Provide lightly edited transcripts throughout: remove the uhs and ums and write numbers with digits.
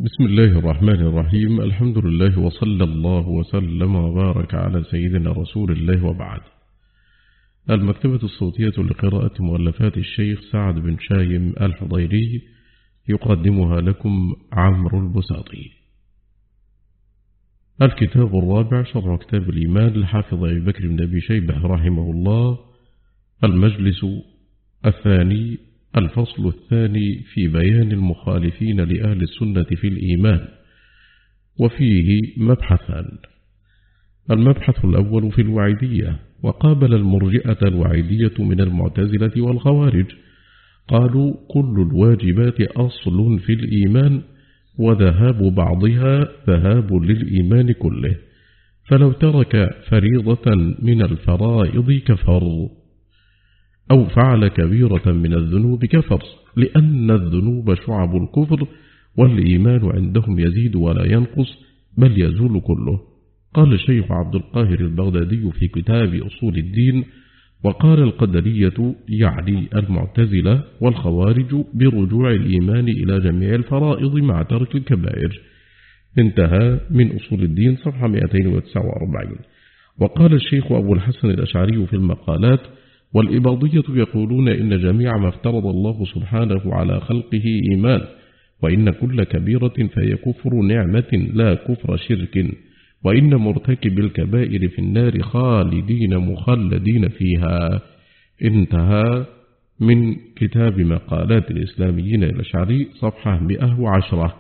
بسم الله الرحمن الرحيم. الحمد لله وصلى الله وسلم وبارك على سيدنا رسول الله وبعد. المكتبة الصوتية لقراءة مؤلفات الشيخ سعد بن شايم الحضيري يقدمها لكم عمرو البساطي. الكتاب الرابع شرح كتاب الإيمان للحافظ أبي بكر بن أبي شيبة رحمه الله. المجلس الثاني، الفصل الثاني في بيان المخالفين لأهل السنة في الإيمان، وفيه مبحثان. المبحث الأول في الوعيدية، وقابل المرجئة الوعيدية من المعتزلة والخوارج، قالوا كل الواجبات أصل في الإيمان، وذهاب بعضها ذهاب للإيمان كله، فلو ترك فريضة من الفرائض كفر، أو فعل كبيرة من الذنوب كفر، لأن الذنوب شعب الكفر، والإيمان عندهم يزيد ولا ينقص بل يزول كله. قال الشيخ عبد القاهر البغدادي في كتاب أصول الدين: وقال القدرية يعني المعتزلة والخوارج برجوع الإيمان إلى جميع الفرائض مع ترك الكبائر. انتهى من أصول الدين صفحة 249. وقال الشيخ أبو الحسن الأشعري في المقالات: والإباضية يقولون إن جميع ما افترض الله سبحانه على خلقه إيمان، وإن كل كبيرة فهي كفر نعمة لا كفر شرك، وإن مرتكب الكبائر في النار خالدين مخلدين فيها. انتهى من كتاب مقالات الإسلاميين الأشعري صفحة 110.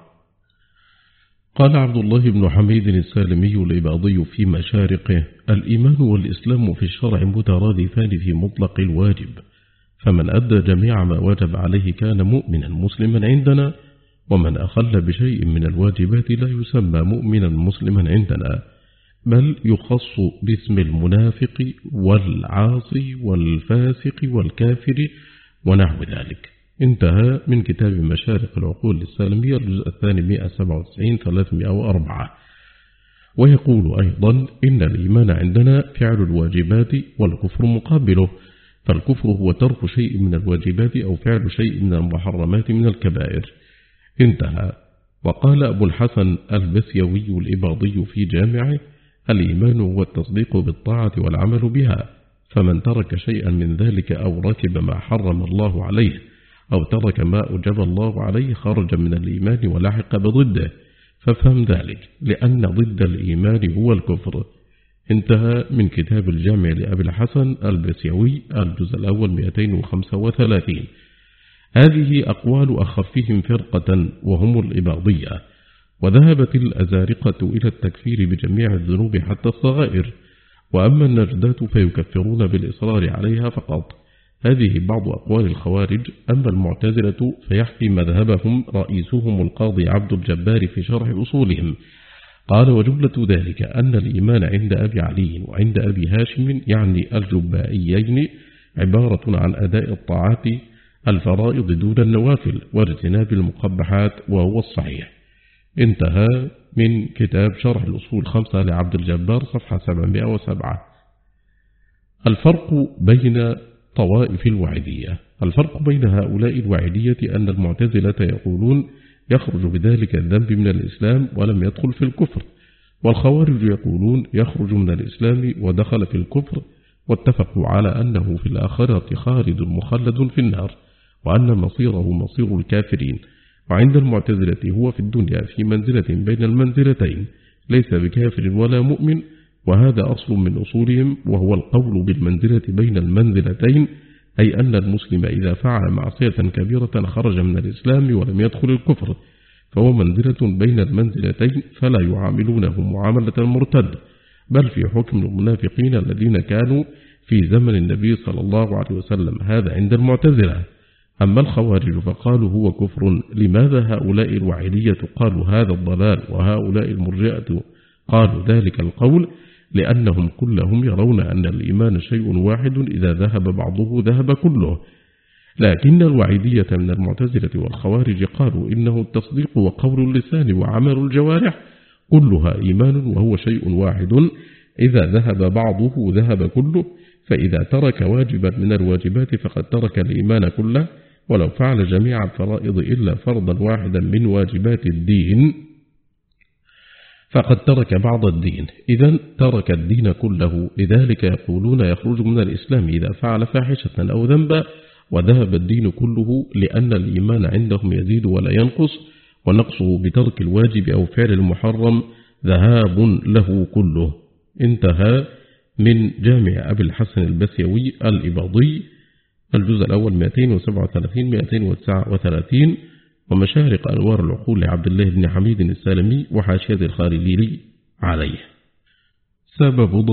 قال عبد الله بن حميد السالمي الإباضي في مشارقه: الإيمان والإسلام في الشرع مترادفان في مطلق الواجب، فمن أدى جميع ما وجب عليه كان مؤمنا مسلما عندنا، ومن أخل بشيء من الواجبات لا يسمى مؤمنا مسلما عندنا، بل يخص باسم المنافق والعاصي والفاسق والكافر ونحو ذلك. انتهى من كتاب مشارق العقول السالمية الجزء الثاني 197 304. ويقول أيضا: إن الإيمان عندنا فعل الواجبات والكفر مقابله، فالكفر هو ترك شيء من الواجبات أو فعل شيء من المحرمات من الكبائر. انتهى. وقال أبو الحسن البسيوي الإباضي في جامعه: الإيمان هو التصديق بالطاعة والعمل بها، فمن ترك شيئا من ذلك أو ركب ما حرم الله عليه أو ترك ما أوجب الله عليه خرج من الإيمان ولحق بضده، فافهم ذلك، لأن ضد الإيمان هو الكفر. انتهى من كتاب الجامع لأبي الحسن البسيوي الجزء الأول 235. هذه أقوال أخفهم فرقة وهم الإباضية. وذهبت الأزارقة إلى التكفير بجميع الذنوب حتى الصغائر، وأما النجدات فيكفرون بالإصرار عليها فقط. هذه بعض أقوال الخوارج. أما المعتزلة فيحكي مذهبهم رئيسهم القاضي عبد الجبار في شرح أصولهم، قال: وجملة ذلك أن الإيمان عند أبي علي وعند أبي هاشم يعني الجبائيين عبارة عن أداء الطاعات الفرائض دون النوافل واجتناب المقبحات، وهو الصحيح. انتهى من كتاب شرح الأصول 5 لعبد الجبار صفحة 707. الفرق بين طوائف الوعيدية. الفرق بين هؤلاء الوعيدية أن المعتزلة يقولون يخرج بذلك الذنب من الإسلام ولم يدخل في الكفر، والخوارج يقولون يخرج من الإسلام ودخل في الكفر، واتفقوا على أنه في الآخرة خالد مخلد في النار، وأن مصيره مصير الكافرين. وعند المعتزلة هو في الدنيا في منزلة بين المنزلتين، ليس بكافر ولا مؤمن، وهذا أصل من أصولهم، وهو القول بالمنزلة بين المنزلتين، أي أن المسلم إذا فعل معصية كبيرة خرج من الإسلام ولم يدخل الكفر، فهو منزلة بين المنزلتين، فلا يعاملونه معاملة المرتد، بل في حكم المنافقين الذين كانوا في زمن النبي صلى الله عليه وسلم. هذا عند المعتزلة. أما الخوارج فقالوا هو كفر. لماذا هؤلاء الوعيدية قالوا هذا الضلال، وهؤلاء المرجئة قالوا ذلك القول؟ لأنهم كلهم يرون أن الإيمان شيء واحد، إذا ذهب بعضه ذهب كله. لكن الوعيدية من المعتزلة والخوارج قالوا إنه التصديق وقول اللسان وعمل الجوارح كلها إيمان، وهو شيء واحد، إذا ذهب بعضه ذهب كله، فإذا ترك واجبا من الواجبات فقد ترك الإيمان كله، ولو فعل جميع الفرائض إلا فرضا واحدا من واجبات الدين فقد ترك بعض الدين، إذن ترك الدين كله. لذلك يقولون يخرج من الإسلام إذا فعل فاحشة أو ذنبا، وذهب الدين كله، لأن الإيمان عندهم يزيد ولا ينقص، ونقصه بترك الواجب أو فعل المحرم ذهاب له كله. انتهى من جامع أبي الحسن البسيوي الإباضي، الجزء الأول 237-239، ومشارق أنوار العقول لعبد الله بن حميد السالمي، وحاشية الخارجي عليه. سبب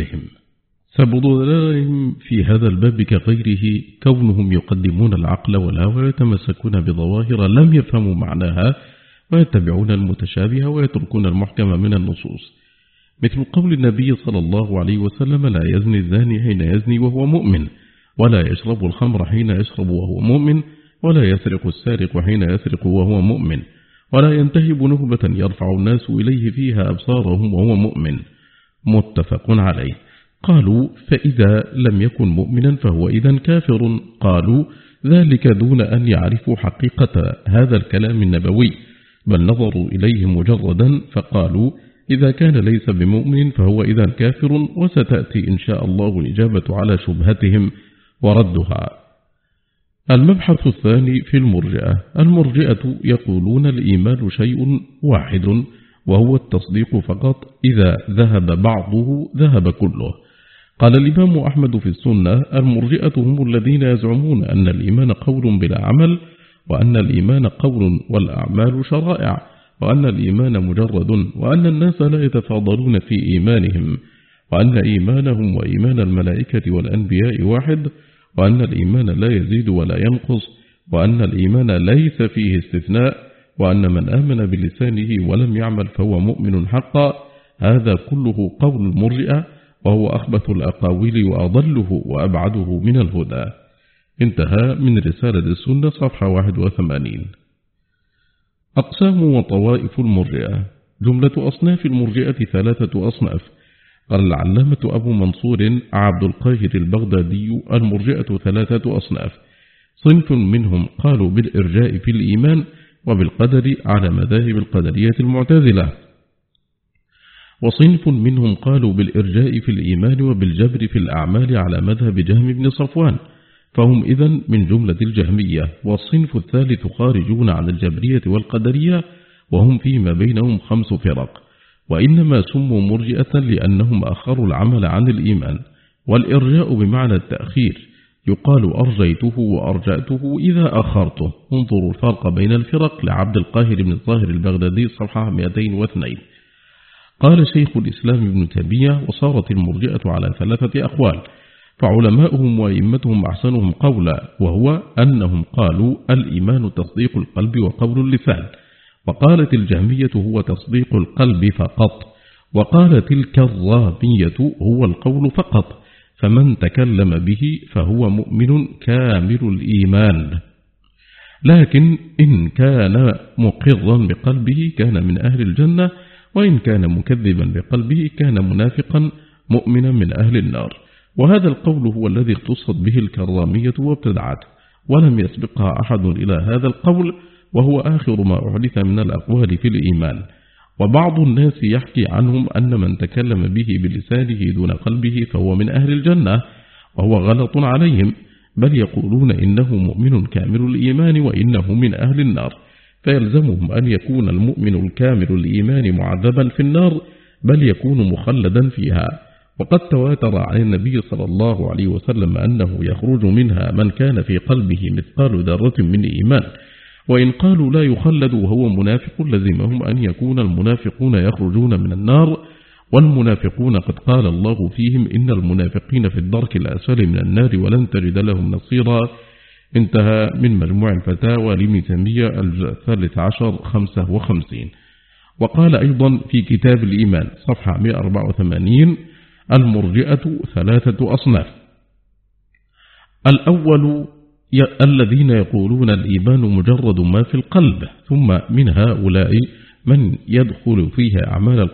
ضلالهم في هذا الباب كغيره كونهم يقدمون العقل والهوى ويتمسكون بظواهر لم يفهموا معناها، ويتبعون المتشابه ويتركون المحكم من النصوص، مثل قول النبي صلى الله عليه وسلم: لا يزني الزاني حين يزني وهو مؤمن، ولا يشرب الخمر حين يشرب وهو مؤمن، ولا يسرق السارق حين يسرق وهو مؤمن، ولا ينتهب نهبة يرفع الناس إليه فيها أبصارهم وهو مؤمن. متفق عليه. قالوا: فإذا لم يكن مؤمنا فهو إذن كافر. قالوا: ذلك دون أن يعرفوا حقيقة هذا الكلام النبوي، بل نظروا إليه مجردا فقالوا: إذا كان ليس بمؤمن فهو إذن كافر. وستأتي إن شاء الله الإجابة على شبهتهم وردها. المبحث الثاني في المرجئة. المرجئة يقولون الإيمان شيء واحد وهو التصديق فقط، إذا ذهب بعضه ذهب كله. قال الإمام أحمد في السنة: المرجئة هم الذين يزعمون أن الإيمان قول بلا عمل، وأن الإيمان قول والأعمال شرائع، وأن الإيمان مجرد، وأن الناس لا يتفاضلون في إيمانهم، وأن إيمانهم وإيمان الملائكة والأنبياء واحد، وأن الإيمان لا يزيد ولا ينقص، وأن الإيمان ليس فيه استثناء، وأن من آمن بلسانه ولم يعمل فهو مؤمن حقا. هذا كله قول المرجئة، وهو أخبث الأقاويل وأضله وأبعده من الهدى. انتهى من رسالة السنة صفحة 81. أقسام وطوائف المرجئة. جملة أصناف المرجئة 3 أصناف. قال العلامة أبو منصور عبد القاهر البغدادي: المرجئة 3 أصناف. صنف منهم قالوا بالإرجاء في الإيمان وبالقدر على مذاهب القدرية المعتزلة، وصنف منهم قالوا بالإرجاء في الإيمان وبالجبر في الأعمال على مذهب جهم بن صفوان، فهم إذن من جملة الجهمية. والصنف الثالث خارجون عن الجبرية والقدرية، وهم فيما بينهم 5 فرق، وإنما سموا مرجئة لأنهم أخروا العمل عن الإيمان. والإرجاء بمعنى التأخير، يقال أرجيته وأرجأته إذا أخرته. انظروا الفرق بين الفرق لعبد القاهر بن الظاهر البغدادي صفحة 202. قال شيخ الإسلام ابن تيمية: وصارت المرجئة على 3 أقوال، فعلماؤهم وأئمتهم أحسنهم قولا، وهو أنهم قالوا الإيمان تصديق القلب وقول اللسان، وقالت الجهمية هو تصديق القلب فقط، وقالت الكرامية هو القول فقط، فمن تكلم به فهو مؤمن كامل الإيمان، لكن إن كان مقرا بقلبه كان من أهل الجنة، وإن كان مكذبا بقلبه كان منافقا مؤمنا من أهل النار. وهذا القول هو الذي اختصت به الكرامية وابتدعت، ولم يسبقها أحد إلى هذا القول، وهو آخر ما أحدث من الأقوال في الإيمان. وبعض الناس يحكي عنهم أن من تكلم به بلسانه دون قلبه فهو من أهل الجنة، وهو غلط عليهم، بل يقولون إنه مؤمن كامل الإيمان وإنه من أهل النار، فيلزمهم أن يكون المؤمن الكامل الإيمان معذبا في النار، بل يكون مخلدا فيها. وقد تواتر عن النبي صلى الله عليه وسلم أنه يخرج منها من كان في قلبه مثقال ذرة من إيمان، وإن قالوا لا يخلد وهو منافق لزمهم أن يكون المنافقون يخرجون من النار، والمنافقون قد قال الله فيهم: إن المنافقين في الدرك الأسفل من النار ولن تجد لهم نصيرا. انتهى من مجموع الفتاوى لابن تيمية الجزء 13 55. وقال أيضا في كتاب الإيمان صفحة 184: المرجئة 3 أصناف. الأول الذين يقولون الإيمان مجرد ما في القلب، ثم من هؤلاء من يدخل فيها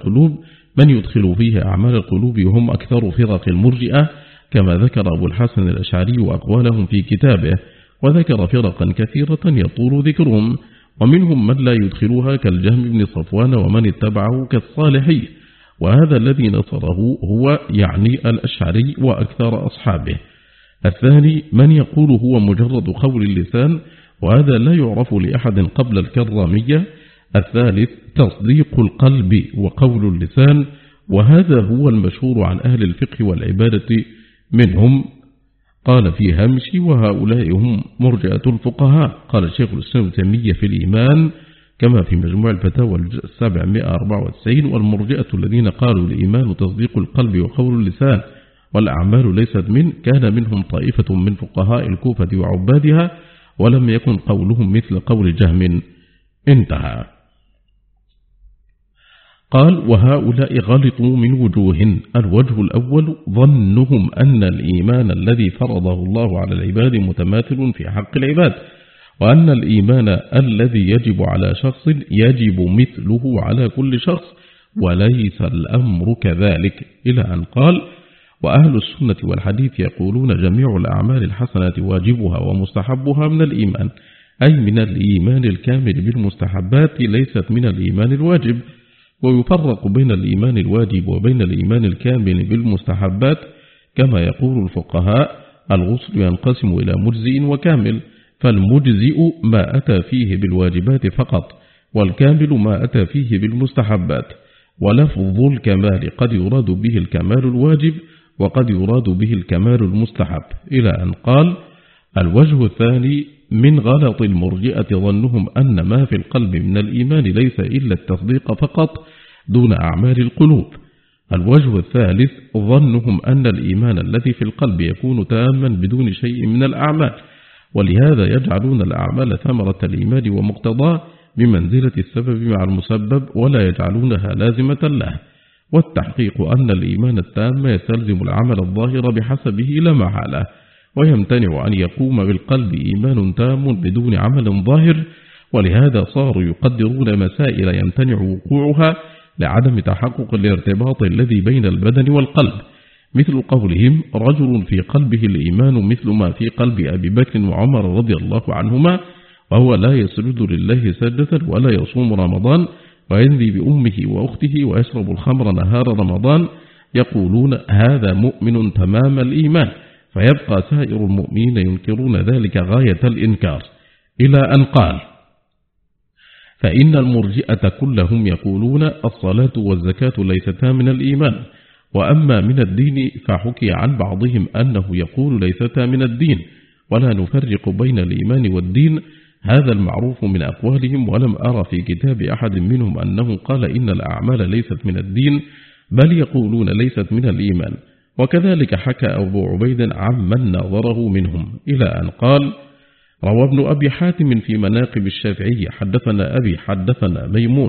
أعمال القلوب، وهم أكثر فرق المرجئة، كما ذكر أبو الحسن الأشعري وأقوالهم في كتابه. وذكر فرقا كثيرة يطول ذكرهم، ومنهم من لا يدخلها كالجهم بن صفوان ومن اتبعه كالصالحي، وهذا الذي نصره هو يعني الأشعري وأكثر أصحابه. الثاني من يقول هو مجرد قول اللسان، وهذا لا يعرف لأحد قبل الكرامية. الثالث تصديق القلب وقول اللسان، وهذا هو المشهور عن أهل الفقه والعبادة منهم. قال في هامش: وهؤلاء هم مرجئة الفقهاء. قال الشيخ الإسلام ابن تيمية في الإيمان كما في مجموع الفتاوى الجزء 794: والمرجئة الذين قالوا الإيمان تصديق القلب وقول اللسان والأعمال ليست منه، كان منهم طائفة من فقهاء الكوفة وعبادها، ولم يكن قولهم مثل قول جهم. انتهى. قال: وهؤلاء غلطوا من وجوه. الوجه الأول ظنهم أن الإيمان الذي فرضه الله على العباد متماثل في حق العباد، وأن الإيمان الذي يجب على شخص يجب مثله على كل شخص، وليس الأمر كذلك، إلى أن قال: وأهل السنة والحديث يقولون جميع الأعمال الحسنة واجبها ومستحبها من الإيمان، أي من الإيمان الكامل بالمستحبات، ليست من الإيمان الواجب. ويفرق بين الإيمان الواجب وبين الإيمان الكامل بالمستحبات، كما يقول الفقهاء: الغسل ينقسم إلى مجزئ وكامل، فالمجزئ ما أتى فيه بالواجبات فقط، والكامل ما أتى فيه بالمستحبات. ولفظ الكمال قد يراد به الكمال الواجب، وقد يراد به الكمال المستحب، إلى أن قال: الوجه الثاني من غلط المرجئة ظنهم أن ما في القلب من الإيمان ليس إلا التصديق فقط دون أعمال القلوب. الوجه الثالث ظنهم أن الإيمان الذي في القلب يكون تاما بدون شيء من الأعمال، ولهذا يجعلون الأعمال ثمرة الإيمان ومقتضاه بمنزلة السبب مع المسبب، ولا يجعلونها لازمة له. والتحقيق أن الإيمان التام يستلزم العمل الظاهر بحسبه لا محالة، ويمتنع أن يقوم بالقلب إيمان تام بدون عمل ظاهر، ولهذا صاروا يقدرون مسائل يمتنع وقوعها لعدم تحقق الارتباط الذي بين البدن والقلب، مثل قولهم: رجل في قلبه الإيمان مثل ما في قلب أبي بكر وعمر رضي الله عنهما، وهو لا يسجد لله سجدة ولا يصوم رمضان وينذي بأمه وأخته ويشرب الخمر نهار رمضان، يقولون هذا مؤمن تمام الإيمان، فيبقى سائر المؤمنين ينكرون ذلك غاية الإنكار، إلى أن قال: فإن المرجئة كلهم يقولون الصلاة والزكاة ليستا من الإيمان، وأما من الدين فحكي عن بعضهم أنه يقول ليستا من الدين، ولا نفرق بين الإيمان والدين، هذا المعروف من أقوالهم، ولم أرى في كتاب أحد منهم أنه قال إن الأعمال ليست من الدين، بل يقولون ليست من الإيمان. وكذلك حكى أبو عبيد عمن ناظره منهم، إلى أن قال: روى ابن أبي حاتم في مناقب الشافعي حدثنا أبي حدثنا ميمون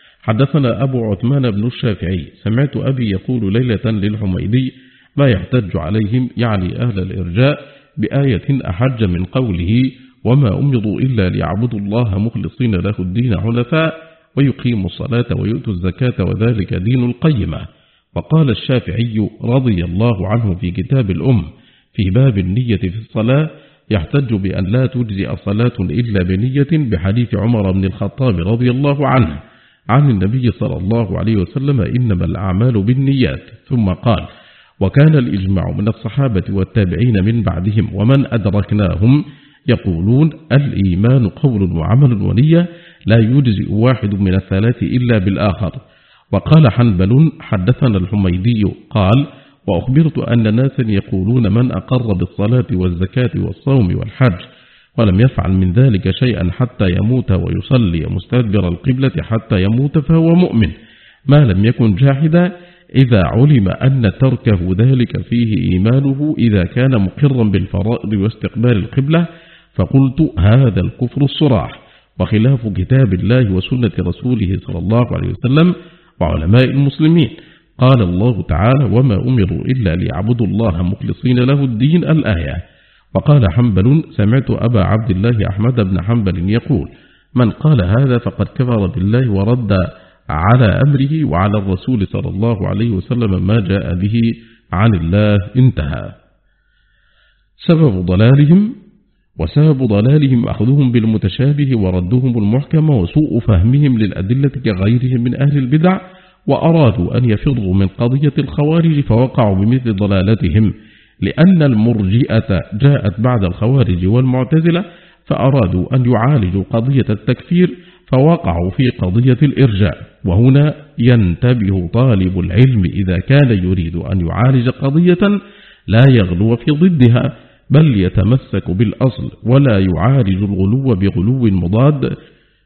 حدثنا أبو عثمان بن الشافعي سمعت أبي يقول ليلة للحميدي: ما يحتج عليهم، يعني أهل الإرجاء، بآية أحج من قوله: وما أمروا إلا ليعبدوا الله مخلصين له الدين حنفاء ويقيموا الصلاة ويؤتوا الزكاة وذلك دين القيمة. وقال الشافعي رضي الله عنه في كتاب الأم في باب النية في الصلاة: يحتج بأن لا تجزئ صلاة إلا بنية، بحديث عمر بن الخطاب رضي الله عنه عن النبي صلى الله عليه وسلم: إنما الأعمال بالنيات. ثم قال: وكان الإجماع من الصحابة والتابعين من بعدهم ومن أدركناهم يقولون الإيمان قول وعمل ونية، لا يجزئ واحد من الثلاث إلا بالآخر. وقال حنبل: حدثنا الحميدي قال: وأخبرت أن ناسا يقولون من أقر بالصلاة والزكاة والصوم والحج ولم يفعل من ذلك شيئا حتى يموت ويصلي مستدبر القبلة حتى يموت فهو مؤمن، ما لم يكن جاحدا، إذا علم أن تركه ذلك فيه إيمانه إذا كان مقرا بالفرائض واستقبال القبلة. فقلت: هذا الكفر الصراح، وخلاف كتاب الله وسنة رسوله صلى الله عليه وسلم وعلماء المسلمين. قال الله تعالى: وما أمروا إلا ليعبدوا الله مخلصين له الدين، الآية. وقال حنبل: سمعت أبا عبد الله أحمد بن حنبل يقول: من قال هذا فقد كفر بالله ورد على أمره وعلى الرسول صلى الله عليه وسلم ما جاء به عن الله. انتهى. سبب ضلالهم: وسبب ضلالهم أخذهم بالمتشابه وردهم المحكم وسوء فهمهم للأدلة كغيرهم من أهل البدع، وأرادوا أن يفروا من قضية الخوارج فوقعوا بمثل ضلالتهم، لأن المرجئة جاءت بعد الخوارج والمعتزلة، فأرادوا أن يعالجوا قضية التكفير فوقعوا في قضية الإرجاء. وهنا ينتبه طالب العلم إذا كان يريد أن يعالج قضية لا يغلو في ضدها، بل يتمسك بالأصل ولا يعالج الغلو بغلو مضاد،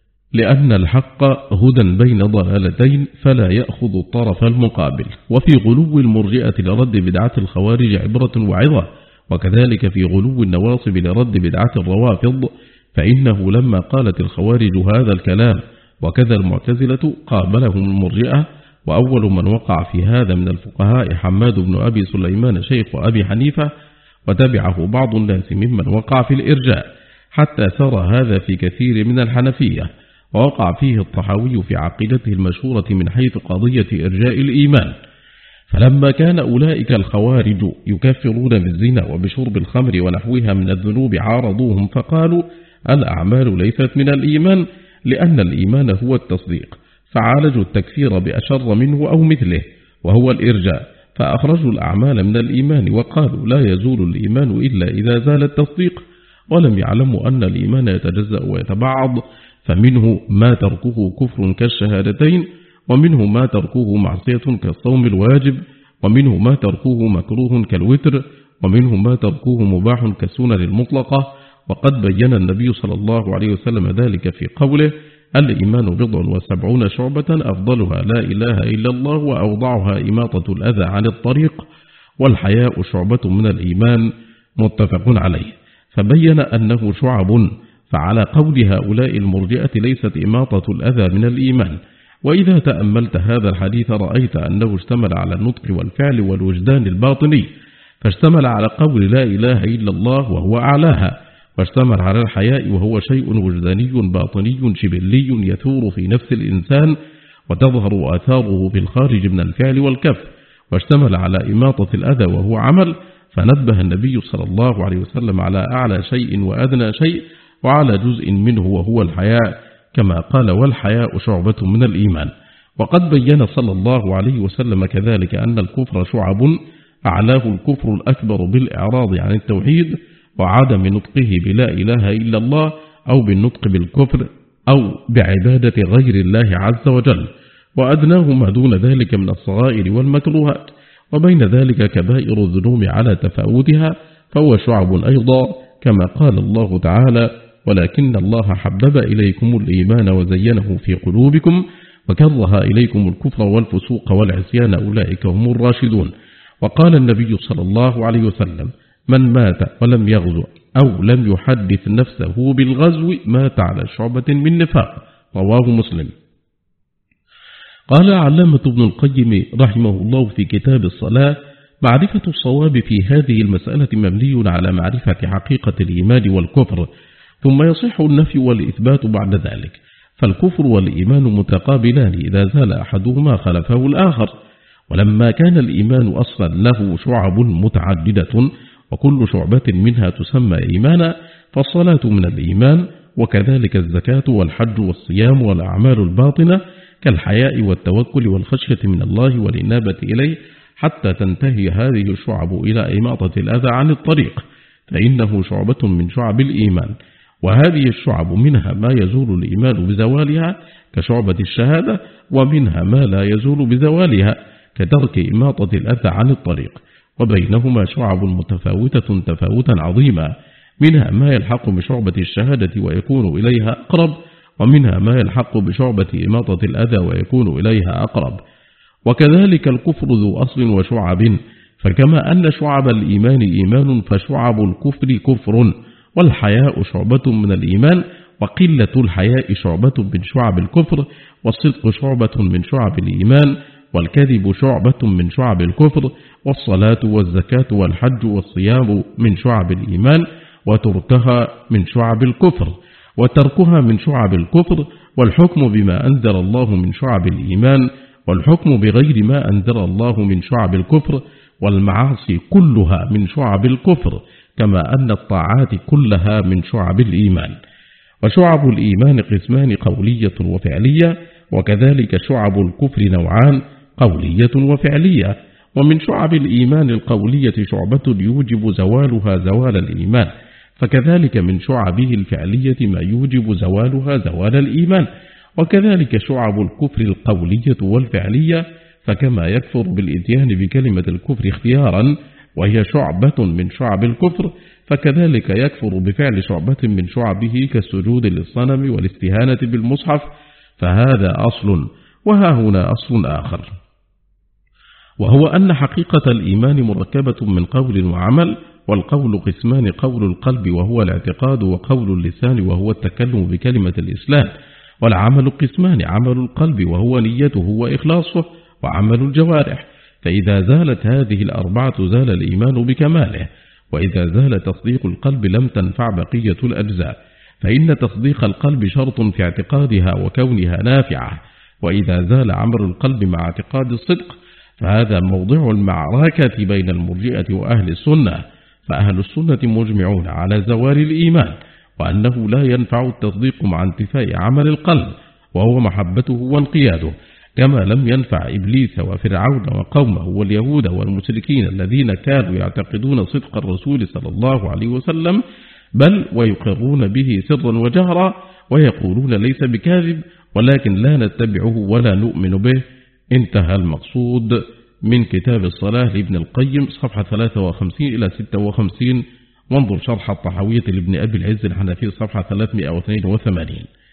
لأن الحق هدى بين ضلالتين فلا يأخذ الطرف المقابل. وفي غلو المرجئة لرد بدعة الخوارج عبرة وعظة، وكذلك في غلو النواصب لرد بدعة الروافض، فإنه لما قالت الخوارج هذا الكلام وكذا المعتزلة قابلهم المرجئة، وأول من وقع في هذا من الفقهاء حماد بن أبي سليمان شيخ أبي حنيفة، وتبعه بعض الناس ممن وقع في الإرجاء، حتى ترى هذا في كثير من الحنفية، ووقع فيه الطحاوي في عقيدته المشهورة من حيث قضية إرجاء الإيمان. فلما كان أولئك الخوارج يكفرون بالزنا وبشرب الخمر ونحوها من الذنوب عارضوهم فقالوا الأعمال ليست من الإيمان، لأن الإيمان هو التصديق، فعالجوا التكفير بأشر منه أو مثله وهو الإرجاء، فأخرجوا الأعمال من الإيمان وقالوا لا يزول الإيمان إلا إذا زال التصديق، ولم يعلموا أن الإيمان يتجزأ ويتبعض، فمنه ما تركه كفر كالشهادتين، ومنه ما تركه معصية كالصوم الواجب، ومنه ما تركه مكروه كالوتر، ومنه ما تركه مباح كالسنن المطلقة. وقد بين النبي صلى الله عليه وسلم ذلك في قوله الإيمان 70 شعبة أفضلها لا إله إلا الله وأوضعها إماطة الأذى عن الطريق، والحياء شعبة من الإيمان، متفق عليه. فبين أنه شعب، فعلى قول هؤلاء المرجئة ليست إماطة الأذى من الإيمان. وإذا تأملت هذا الحديث رأيت أنه اشتمل على النطق والفعل والوجدان الباطني، فاشتمل على قول لا إله إلا الله وهو أعلاها، واشتمل على الحياء وهو شيء وجداني باطني شبلي يثور في نفس الإنسان وتظهر آثاره في الخارج من الفعل والكف، واشتمل على إماطة الأذى وهو عمل، فنبه النبي صلى الله عليه وسلم على أعلى شيء وأدنى شيء وعلى جزء منه وهو الحياء، كما قال والحياء شعبة من الإيمان. وقد بين صلى الله عليه وسلم كذلك أن الكفر شعب، أعلاه الكفر الأكبر بالإعراض عن التوحيد وعدم نطقه بلا إله إلا الله، أو بالنطق بالكفر، أو بعبادة غير الله عز وجل، وأدناه ما دون ذلك من الصغائر والمكروهات، وبين ذلك كبائر الذنوب على تفاوتها، فهو شعب أيضا، كما قال الله تعالى ولكن الله حبب إليكم الإيمان وزينه في قلوبكم وكره إليكم الكفر والفسوق والعصيان أولئك هم الراشدون. وقال النبي صلى الله عليه وسلم من مات ولم يغزو أو لم يحدث نفسه بالغزو مات على شعبة من نفاق، رواه مسلم. قال علامة ابن القيم رحمه الله في كتاب الصلاة معرفة الصواب في هذه المسألة مبني على معرفة حقيقة الإيمان والكفر، ثم يصح النفي والإثبات بعد ذلك، فالكفر والإيمان متقابلان، إذا زال أحدهما خلفه الآخر. ولما كان الإيمان أصلا له شعب متعددة وكل شعبة منها تسمى إيمانا، فالصلاة من الإيمان، وكذلك الزكاة والحج والصيام والأعمال الباطنة كالحياء والتوكل والخشية من الله والإنابة إليه، حتى تنتهي هذه الشعب إلى إماطة الأذى عن الطريق، فإنه شعبة من شعب الإيمان. وهذه الشعب منها ما يزول الإيمان بزوالها كشعبة الشهادة، ومنها ما لا يزول بزوالها كترك إماطة الأذى عن الطريق، وبينهما شعب متفاوتة تفاوتا عظيما، منها ما يلحق بشعبة الشهادة ويكون إليها أقرب، ومنها ما يلحق بشعبة إماطة الأذى ويكون إليها أقرب. وكذلك الكفر ذو أصل وشعب، فكما أن شعب الإيمان إيمان فشعب الكفر كفر، والحياء شعبة من الإيمان، وقلة الحياء شعبة من شعب الكفر، والصدق شعبة من شعب الإيمان، والكذب شعبة من شعب الكفر، والصلاة والزكاة والحج والصيام من شعب الإيمان، وتركها من شعب الكفر، وتركها من شعب الكفر، والحكم بما أنزل الله من شعب الإيمان، والحكم بغير ما أنزل الله من شعب الكفر، والمعاصي كلها من شعب الكفر، كما أن الطاعات كلها من شعب الإيمان. وشعب الإيمان قسمان قولية وفعلية، وكذلك شعب الكفر نوعان قولية وفعلية. ومن شعب الإيمان القولية شعبة يوجب زوالها زوال الإيمان، فكذلك من شعبه الفعلية ما يوجب زوالها زوال الإيمان. وكذلك شعب الكفر القولية والفعلية، فكما يكفر بالإتيان بكلمة الكفر اختيارا وهي شعبة من شعب الكفر، فكذلك يكفر بفعل شعبة من شعبه كالسجود للصنم والاستهانة بالمصحف، فهذا أصل. وها هنا أصل آخر، وهو أن حقيقة الإيمان مركبة من قول وعمل، والقول قسمان: قول القلب وهو الاعتقاد، وقول اللسان وهو التكلم بكلمة الإسلام. والعمل قسمان: عمل القلب وهو نيته وإخلاصه، وعمل الجوارح. فإذا زالت هذه الأربعة زال الإيمان بكماله، وإذا زال تصديق القلب لم تنفع بقية الأجزاء، فإن تصديق القلب شرط في اعتقادها وكونها نافعة. وإذا زال عمل القلب مع اعتقاد الصدق فهذا موضع المعركة بين المرجئة وأهل السنة، فأهل السنة مجمعون على زوال الإيمان، وأنه لا ينفع التصديق مع انتفاء عمل القلب وهو محبته وانقياده، كما لم ينفع إبليس وفرعون وقومه واليهود والمشركين الذين كانوا يعتقدون صدق الرسول صلى الله عليه وسلم، بل ويقرون به سرا وجهرا، ويقولون ليس بكاذب، ولكن لا نتبعه ولا نؤمن به. انتهى المقصود من كتاب الصلاة لابن القيم صفحة 53 إلى 56، وانظر شرح الطحاوية لابن أبي العز الحنفي صفحة 382.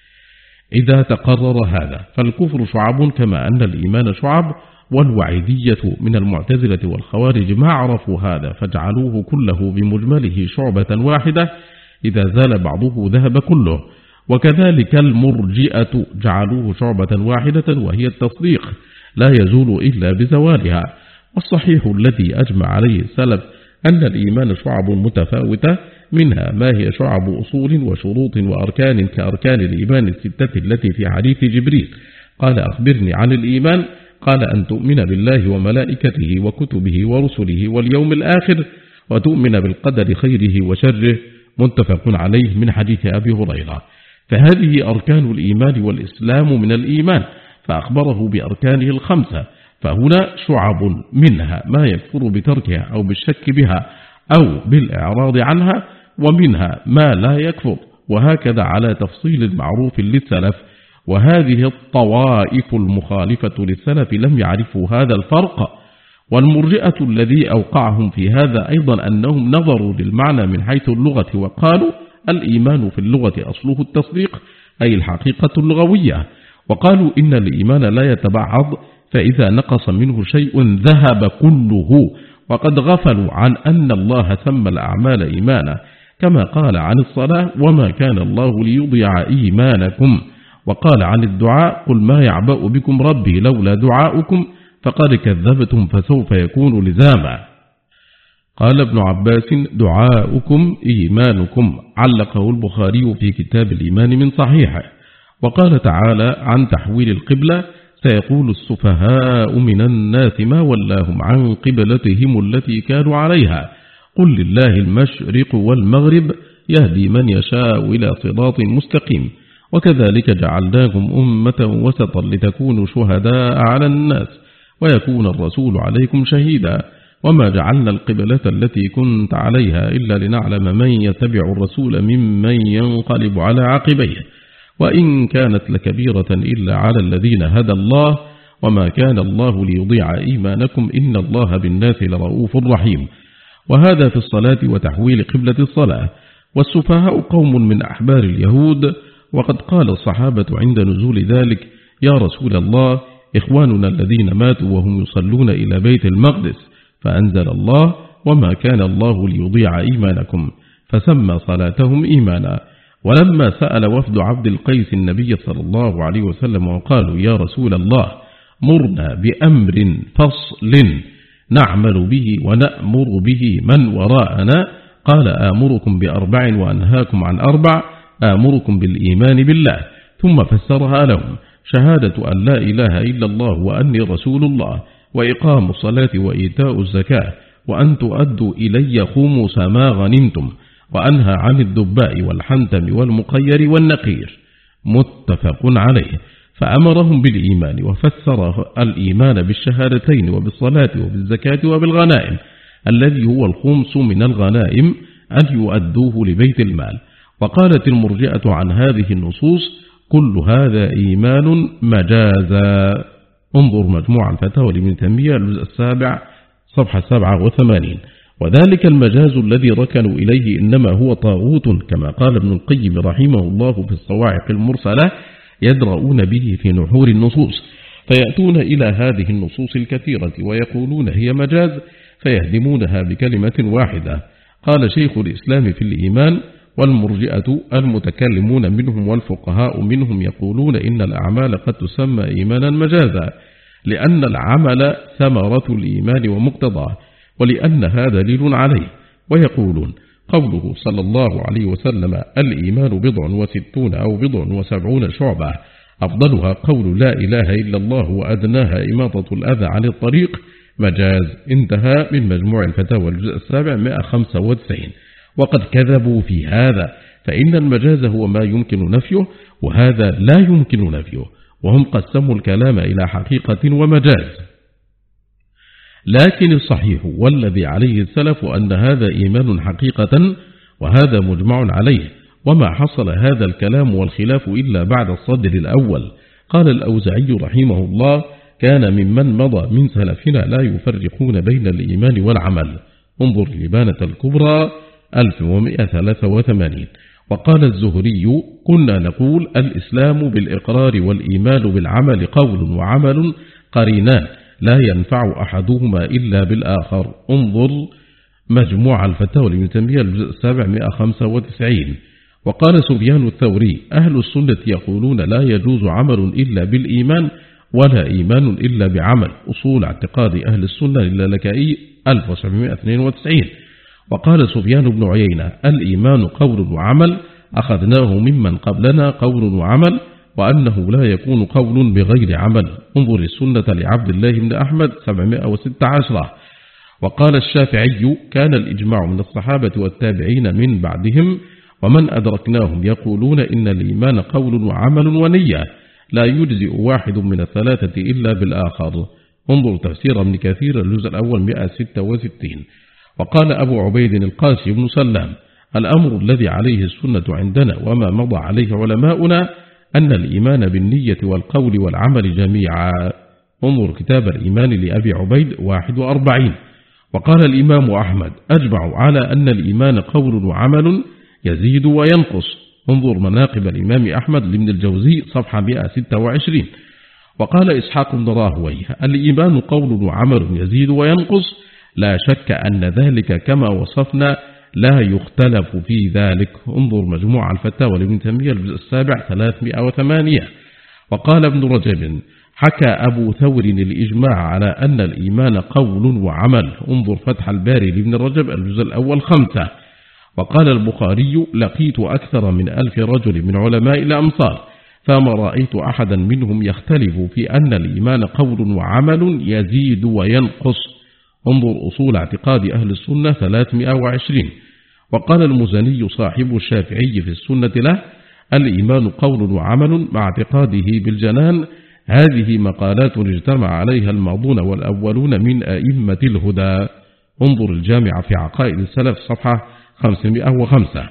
إذا تقرر هذا فالكفر شعب كما أن الإيمان شعب، والوعيدية من المعتزلة والخوارج ما عرفوا هذا فجعلوه كله بمجمله شعبة واحدة، إذا زال بعضه ذهب كله. وكذلك المرجئة جعلوه شعبة واحدة وهي التصديق، لا يزول إلا بزوالها. والصحيح الذي أجمع عليه السلف أن الإيمان شعب متفاوتة، منها ما هي شعب أصول وشروط وأركان كأركان الإيمان الستة التي في حديث جبريل قال: أخبرني عن الإيمان؟ قال: أن تؤمن بالله وملائكته وكتبه ورسله واليوم الآخر، وتؤمن بالقدر خيره وشره، متفق عليه من حديث أبي هريرة. فهذه أركان الإيمان، والإسلام من الإيمان، فأخبره بأركانه الخمسة. فهنا شعب منها ما يكفر بتركها أو بالشك بها أو بالإعراض عنها، ومنها ما لا يكفر، وهكذا على تفصيل معروف للسلف. وهذه الطوائف المخالفة للسلف لم يعرفوا هذا الفرق. والمرجئة الذي أوقعهم في هذا أيضا أنهم نظروا للمعنى من حيث اللغة وقالوا: الإيمان في اللغة أصله التصديق، أي الحقيقة اللغوية. وقالوا إن الإيمان لا يتبعض، فإذا نقص منه شيء ذهب كله، وقد غفلوا عن أن الله سمى الأعمال إيمانا، كما قال عن الصلاة: وما كان الله ليضيع إيمانكم. وقال عن الدعاء: قل ما يعبأ بكم ربي لولا دعاؤكم فقد كذبتم فسوف يكون لزاما. قال ابن عباس: دعاؤكم إيمانكم، علقه البخاري في كتاب الإيمان من صحيحه. وقال تعالى عن تحويل القبلة: سيقول السفهاء من الناس ما ولاهم عن قبلتهم التي كانوا عليها، قل لله المشرق والمغرب يهدي من يشاء إلى صراط مستقيم. وكذلك جعلناكم أمة وسطا لتكونوا شهداء على الناس ويكون الرسول عليكم شهيدا، وما جعلنا القبلة التي كنت عليها إلا لنعلم من يتبع الرسول ممن ينقلب على عقبيه، وإن كانت لكبيرة إلا على الذين هدى الله، وما كان الله ليضيع إيمانكم إن الله بالناس لرؤوف رحيم. وهذا في الصلاة وتحويل قبلة الصلاة. والسفهاء قوم من أحبار اليهود، وقد قال الصحابة عند نزول ذلك: يا رسول الله، إخواننا الذين ماتوا وهم يصلون إلى بيت المقدس، فأنزل الله: وما كان الله ليضيع إيمانكم، فسمى صلاتهم إيمانا. ولما سأل وفد عبد القيس النبي صلى الله عليه وسلم وقالوا: يا رسول الله، مرنا بأمر فصل نعمل به ونأمر به من وراءنا، قال: آمركم بأربع وأنهاكم عن أربع، آمركم بالإيمان بالله، ثم فسرها لهم: شهادة أن لا إله إلا الله وأني رسول الله، وإقام الصلاة وإيتاء الزكاة، وأن تؤدوا إلي خمس ما غنمتم، وأنهى عن الدباء والحنتم والمقير والنقير، متفق عليه. فأمرهم بالإيمان، وفسر الإيمان بالشهادتين وبالصلاة وبالزكاة وبالغنائم، الذي هو الخمس من الغنائم، أن يؤدوه لبيت المال. وقالت المرجئة عن هذه النصوص: كل هذا إيمان مجازا. انظر مجموع الفتاوى لابن تيمية الجزء 7 صفحة 87. وذلك المجاز الذي ركنوا إليه إنما هو طاغوت، كما قال ابن القيم رحمه الله في الصواعق المرسلة: يدرؤون به في نحور النصوص، فيأتون إلى هذه النصوص الكثيرة ويقولون هي مجاز، فيهدمونها بكلمة واحدة. قال شيخ الإسلام في الإيمان: والمرجئة المتكلمون منهم والفقهاء منهم يقولون إن الأعمال قد تسمى إيمانا مجازا، لأن العمل ثمرة الإيمان ومقتضاه، ولأن هذا دليل عليه. ويقولون قوله صلى الله عليه وسلم: الإيمان 67 أو 70 شعبة، أفضلها قول لا إله إلا الله، وأدناها إماطة الأذى عن الطريق، مجاز. انتهى من مجموع الفتاوى الجزء 7 195. وقد كذبوا في هذا، فإن المجاز هو ما يمكن نفيه، وهذا لا يمكن نفيه، وهم قسموا الكلام إلى حقيقة ومجاز. لكن الصحيح والذي عليه السلف أن هذا إيمان حقيقة، وهذا مجمع عليه، وما حصل هذا الكلام والخلاف إلا بعد الصدر الأول. قال الأوزاعي رحمه الله: كان ممن مضى من سلفنا لا يفرقون بين الإيمان والعمل. انظر لبانة الكبرى 1183. وقال الزهري: كنا نقول الإسلام بالإقرار والإيمان بالعمل قول وعمل قرينان، لا ينفع أحدهما إلا بالآخر. انظر مجموع الفتاوى لابن تيمية الجزء 7 195. وقال سفيان الثوري: أهل السنة يقولون لا يجوز عمل إلا بالإيمان، ولا إيمان إلا بعمل. أصول اعتقاد أهل السنة للالكائي 1792. وقال سفيان بن عيينة: الإيمان قول وعمل، أخذناه ممن قبلنا قول وعمل، وأنه لا يكون قول بغير عمل. انظر السنة لعبد الله بن أحمد 716. وقال الشافعي: كان الإجماع من الصحابة والتابعين من بعدهم ومن أدركناهم يقولون إن الإيمان قول وعمل ونية، لا يجزئ واحد من الثلاثة إلا بالآخر. انظر تفسير ابن كثير الجزء الأول 166. وقال أبو عبيد القاسي بن سلام: الأمر الذي عليه السنة عندنا وما مضى عليه علماؤنا أن الإيمان بالنية والقول والعمل جميعا. انظر كتاب الإيمان لأبي عبيد 41. وقال الإمام أحمد: أجمع على أن الإيمان قول وعمل يزيد وينقص. انظر مناقب الإمام أحمد لابن الجوزي صفحة 126. وقال إسحاق بن راهويه: الإيمان قول وعمل يزيد وينقص، لا شك أن ذلك كما وصفنا، لا يختلف في ذلك. انظر مجموع الفتاوى لابن تيمية الجزء 7 308. وقال ابن رجب: حكى أبو ثور الإجماع على أن الإيمان قول وعمل. انظر فتح الباري لابن رجب الجزء الأول 5. وقال البخاري: لقيت أكثر من 1000 رجل من علماء الأمصار، فما رأيت أحدا منهم يختلف في أن الإيمان قول وعمل يزيد وينقص. انظر أصول اعتقاد أهل السنة 320. وقال المزني صاحب الشافعي في السنة له: الإيمان قول وعمل مع اعتقاده بالجنان. هذه مقالات اجتمع عليها الماضون والأولون من أئمة الهدى. انظر الجامع في عقائد السلف صفحة 505.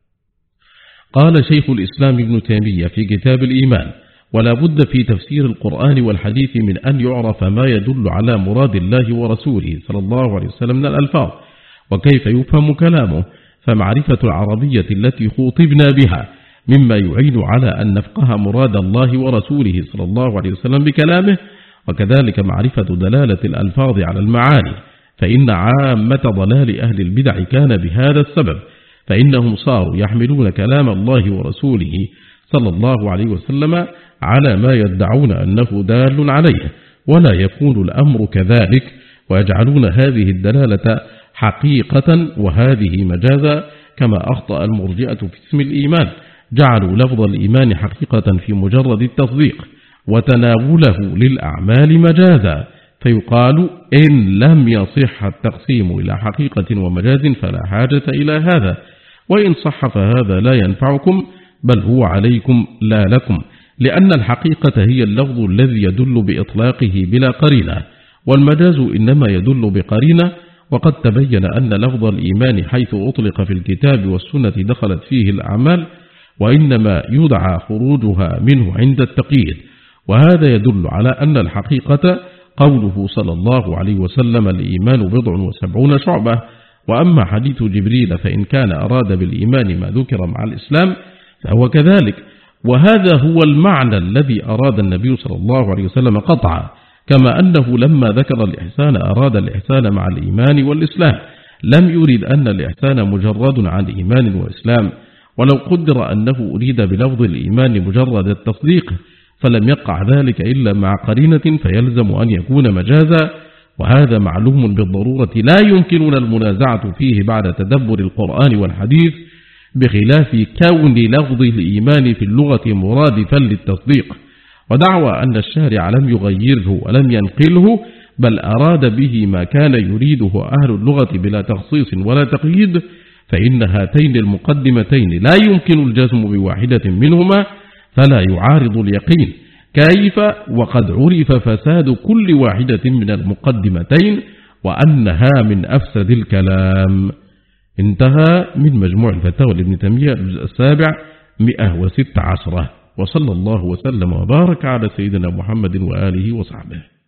قال شيخ الإسلام ابن تيمية في كتاب الإيمان: ولا بد في تفسير القرآن والحديث من أن يعرف ما يدل على مراد الله ورسوله صلى الله عليه وسلم من الألفاظ، وكيف يفهم كلامه، فمعرفة العربية التي خوطبنا بها مما يعين على أن نفقه مراد الله ورسوله صلى الله عليه وسلم بكلامه، وكذلك معرفة دلالة الألفاظ على المعاني، فإن عامة ضلال أهل البدع كان بهذا السبب، فإنهم صاروا يحملون كلام الله ورسوله صلى الله عليه وسلم على ما يدعون أنه دال عليه، ولا يكون الأمر كذلك، ويجعلون هذه الدلالة حقيقة وهذه مجازا، كما أخطأ المرجئة في اسم الإيمان، جعلوا لفظ الإيمان حقيقة في مجرد التصديق، وتناوله للأعمال مجازا، فيقال إن لم يصح التقسيم إلى حقيقة ومجاز فلا حاجة إلى هذا، وإن صح فهذا لا ينفعكم بل هو عليكم لا لكم، لأن الحقيقة هي اللفظ الذي يدل بإطلاقه بلا قرينة، والمجاز إنما يدل بقرينة. وقد تبين أن لفظ الإيمان حيث أطلق في الكتاب والسنة دخلت فيه الأعمال، وإنما يدعى خروجها منه عند التقييد، وهذا يدل على أن الحقيقة قوله صلى الله عليه وسلم الإيمان 70 شعبة. وأما حديث جبريل فإن كان أراد بالإيمان ما ذكر مع الإسلام فهو كذلك، وهذا هو المعنى الذي أراد النبي صلى الله عليه وسلم قطعا، كما أنه لما ذكر الإحسان أراد الإحسان مع الإيمان والإسلام، لم يرد أن الإحسان مجرد عن إيمان وإسلام. ولو قدر أنه أريد بلفظ الإيمان مجرد التصديق فلم يقع ذلك إلا مع قرينة، فيلزم أن يكون مجازا، وهذا معلوم بالضرورة لا يمكننا المنازعة فيه بعد تدبر القرآن والحديث، بخلاف كون لفظ الإيمان في اللغة مرادفا للتصديق. ودعوى أن الشارع لم يغيره ولم ينقله بل أراد به ما كان يريده أهل اللغة بلا تخصيص ولا تقييد، فإن هاتين المقدمتين لا يمكن الجزم بواحدة منهما، فلا يعارض اليقين، كيف وقد عرف فساد كل واحدة من المقدمتين وأنها من أفسد الكلام. انتهى من مجموع الفتاوى لابن تيمية الجزء 7 116، وصلى الله وسلم وبارك على سيدنا محمد وآله وصحبه.